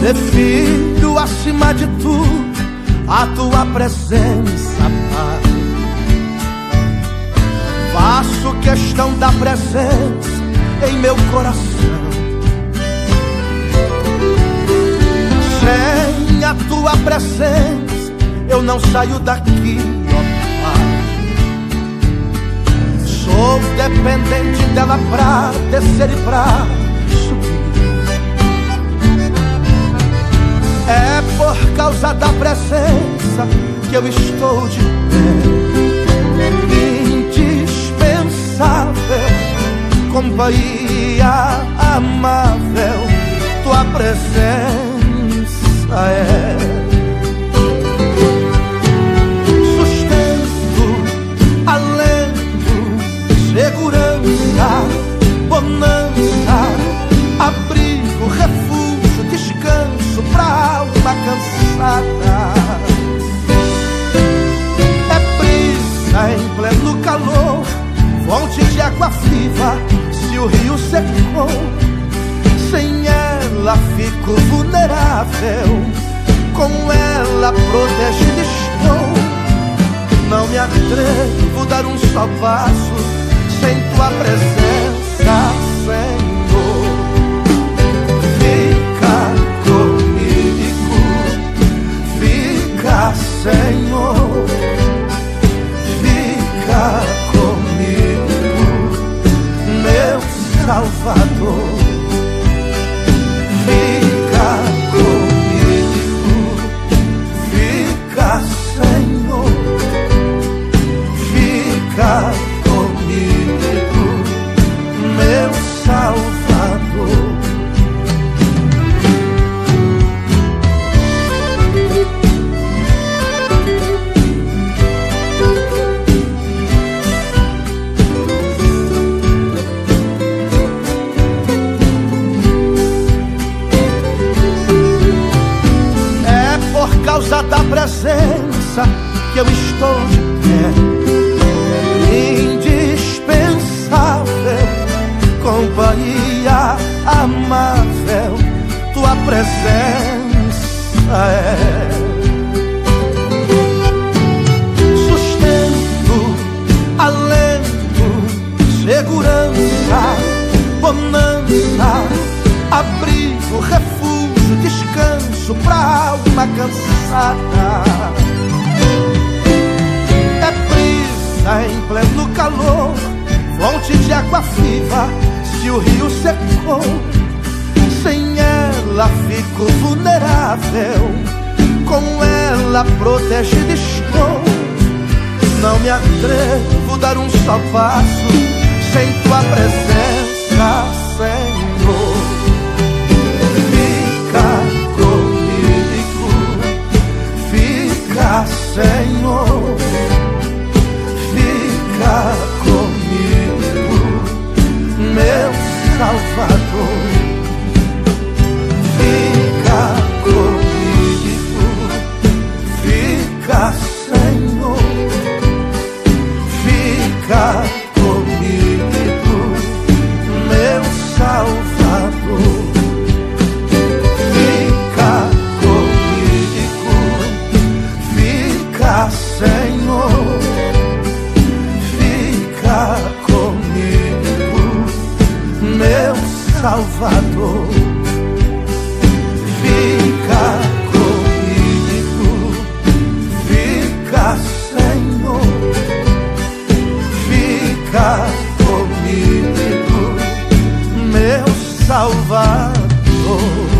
prefiro acima de tudo a tua presença, Pai. Faço questão da presença em meu coração. Sem a tua presença eu não saio daqui, ó Pai. Sou dependente dela pra descer e pra subir. É por causa da presença que eu estou de pé. Indispensável, companhia amável, tua presença é sustento, alento, segurança, bonança, abrigo, refúgio, descanso pra alma cansada. É brisa em pleno calor, fonte de água viva. Se o rio secou, sem ela fico vulnerável. Com ela protegida estou. Não me atrevo a dar um só passo sem tua presença, Senhor. Fica comigo, fica, Senhor. Fica comigo, meu Salvador. Fica comigo, fica, Senhor. Fica comigo, meu Salvador. Por causa da presença que eu estou de pé. Indispensável, companhia amável, tua presença é sustento, alento, segurança, bonança, abrigo, refúgio, descanso pra alma cansada. É brisa em pleno calor, fonte de água viva. Se o rio secou, sem ela fico vulnerável. Com ela protegida estou. Não me atrevo a dar um só passo sem tua presença, Senhor. Senhor, fica comigo, meu Salvador. Fica comigo, fica, Senhor. Fica comigo, meu Salvador. Fica Senhor, fica comigo, meu Salvador. Fica comigo, fica, Senhor. Fica comigo, meu Salvador.